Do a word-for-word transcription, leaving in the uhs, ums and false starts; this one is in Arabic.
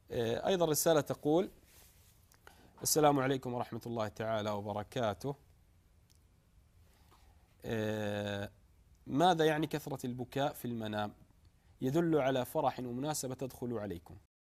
أيضا رسالة تقول: السلام عليكم ورحمة الله تعالى وبركاته. ماذا يعني كثرة البكاء في المنام؟ يدل على فرح ومناسبة تدخل عليكم.